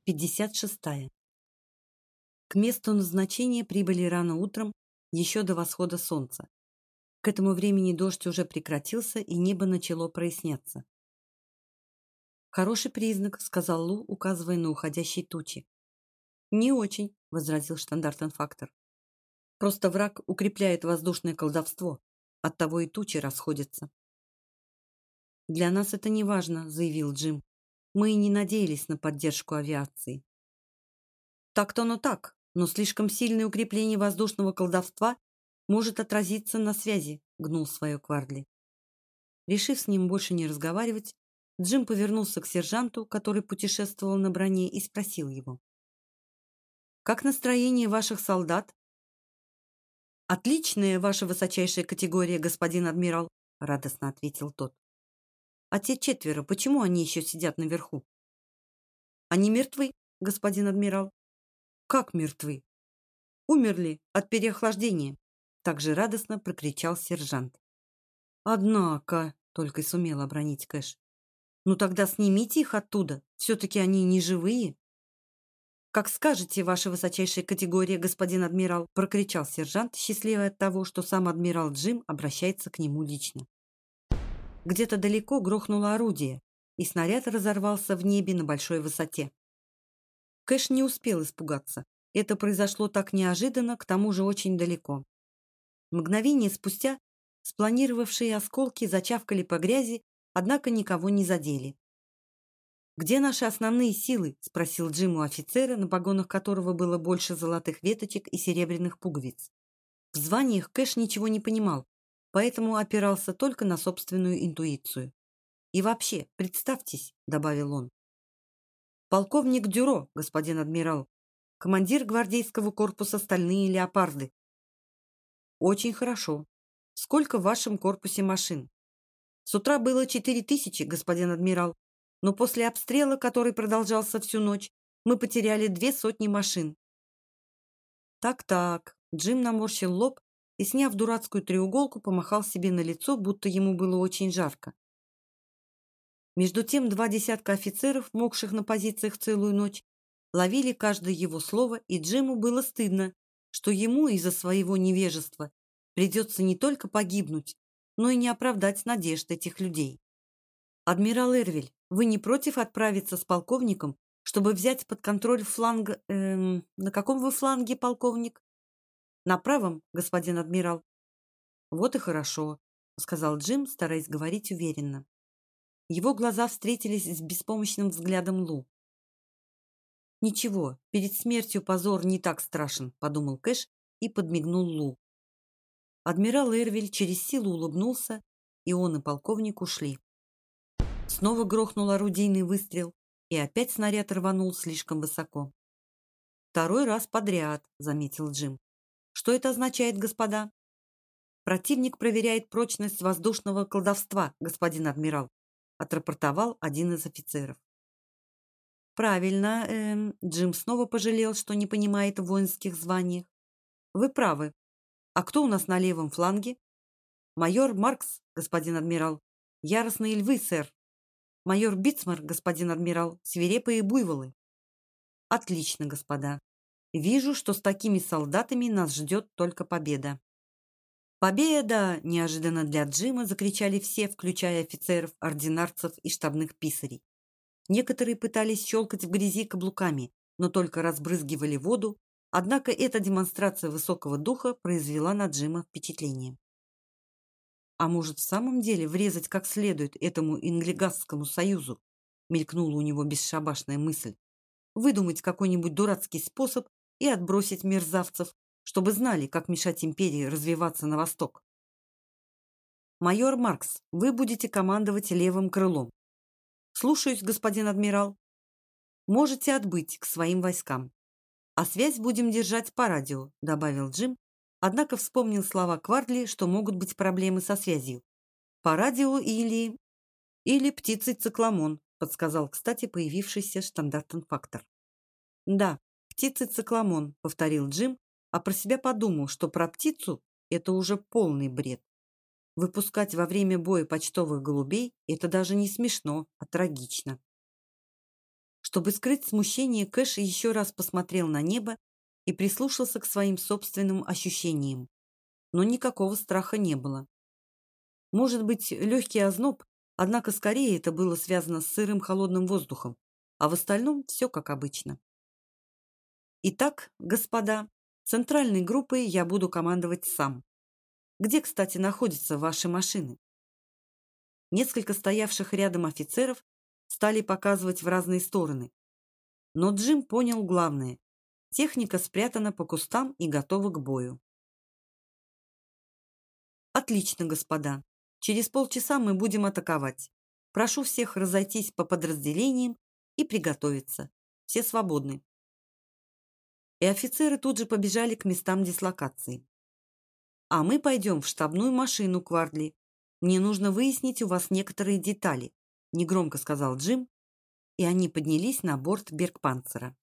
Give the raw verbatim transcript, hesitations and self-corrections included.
пятьдесят шестая. К месту назначения прибыли рано утром, еще до восхода солнца. К этому времени дождь уже прекратился, и небо начало проясняться. «Хороший признак», — сказал Лу, указывая на уходящие тучи. «Не очень», — возразил штандартенфактор. «Просто враг укрепляет воздушное колдовство, оттого и тучи расходятся». «Для нас это не важно», — заявил Джим. «Мы и не надеялись на поддержку авиации». «Так-то оно так, но слишком сильное укрепление воздушного колдовства может отразиться на связи», — гнул свое Квардли. Решив с ним больше не разговаривать, Джим повернулся к сержанту, который путешествовал на броне, и спросил его. «Как настроение ваших солдат?» «Отличная ваша высочайшая категория, господин адмирал», — радостно ответил тот. «А те четверо, почему они еще сидят наверху?» «Они мертвы, господин адмирал». «Как мертвы?» «Умерли от переохлаждения», — также радостно прокричал сержант. «Однако», — только и сумел обронить Кэш, «ну тогда снимите их оттуда, все-таки они не живые». «Как скажете, ваша высочайшая категория, господин адмирал», — прокричал сержант, счастливый от того, что сам адмирал Джим обращается к нему лично. Где-то далеко грохнуло орудие, и снаряд разорвался в небе на большой высоте. Кэш не успел испугаться. Это произошло так неожиданно, к тому же очень далеко. Мгновение спустя спланировавшие осколки зачавкали по грязи, однако никого не задели. «Где наши основные силы?» — спросил Джим у офицера, на погонах которого было больше золотых веточек и серебряных пуговиц. В званиях Кэш ничего не понимал, поэтому опирался только на собственную интуицию. «И вообще, представьтесь», — добавил он. «Полковник Дюро, господин адмирал, командир гвардейского корпуса «Стальные леопарды». «Очень хорошо. Сколько в вашем корпусе машин?» «С утра было четыре тысячи, господин адмирал, но после обстрела, который продолжался всю ночь, мы потеряли две сотни машин». «Так-так», — Джим наморщил лоб и, сняв дурацкую треуголку, помахал себе на лицо, будто ему было очень жарко. Между тем два десятка офицеров, мокших на позициях целую ночь, ловили каждое его слово, и Джиму было стыдно, что ему из-за своего невежества придется не только погибнуть, но и не оправдать надежд этих людей. «Адмирал Эрвиль, вы не против отправиться с полковником, чтобы взять под контроль фланг... Эм, на каком вы фланге, полковник?» «На правом, господин адмирал». «Вот и хорошо», — сказал Джим, стараясь говорить уверенно. Его глаза встретились с беспомощным взглядом Лу. «Ничего, перед смертью позор не так страшен», — подумал Кэш и подмигнул Лу. Адмирал Эрвиль через силу улыбнулся, и он и полковник ушли. Снова грохнул орудийный выстрел, и опять снаряд рванул слишком высоко. «Второй раз подряд», — заметил Джим. «Что это означает, господа?» «Противник проверяет прочность воздушного колдовства, господин адмирал», — отрапортовал один из офицеров. «Правильно, эм, Джим снова пожалел, что не понимает в воинских званиях. Вы правы. А кто у нас на левом фланге?» «Майор Маркс, господин адмирал. Яростные львы, сэр. Майор Битцмар, господин адмирал. Свирепые буйволы». «Отлично, господа. Вижу, что с такими солдатами нас ждет только победа». «Победа!» – неожиданно для Джима закричали все, включая офицеров, ординарцев и штабных писарей. Некоторые пытались щелкать в грязи каблуками, но только разбрызгивали воду, однако эта демонстрация высокого духа произвела на Джима впечатление. «А может, в самом деле врезать как следует этому Инглигасскому союзу?» – мелькнула у него бесшабашная мысль. «Выдумать какой-нибудь дурацкий способ и отбросить мерзавцев, чтобы знали, как мешать империи развиваться на восток. Майор Маркс, вы будете командовать левым крылом». «Слушаюсь, господин адмирал». «Можете отбыть к своим войскам. А связь будем держать по радио», — добавил Джим, однако вспомнил слова Квардли, что могут быть проблемы со связью. «По радио или... или птицей-цикламон», — подсказал, кстати, появившийся штандартенфактор. «Да, птицей-цикламон», — повторил Джим, а про себя подумал, что про птицу это уже полный бред. Выпускать во время боя почтовых голубей – это даже не смешно, а трагично. Чтобы скрыть смущение, Кэш еще раз посмотрел на небо и прислушался к своим собственным ощущениям. Но никакого страха не было. Может быть, легкий озноб, однако скорее это было связано с сырым холодным воздухом, а в остальном все как обычно. Итак, господа, центральной группой я буду командовать сам. Где, кстати, находятся ваши машины? Несколько стоявших рядом офицеров стали показывать в разные стороны. Но Джим понял главное. Техника спрятана по кустам и готова к бою. Отлично, господа. Через полчаса мы будем атаковать. Прошу всех разойтись по подразделениям и приготовиться. Все свободны. И офицеры тут же побежали к местам дислокации. А мы пойдем в штабную машину, Квардли. Мне нужно выяснить у вас некоторые детали, негромко сказал Джим, и они поднялись на борт Бергпанцера.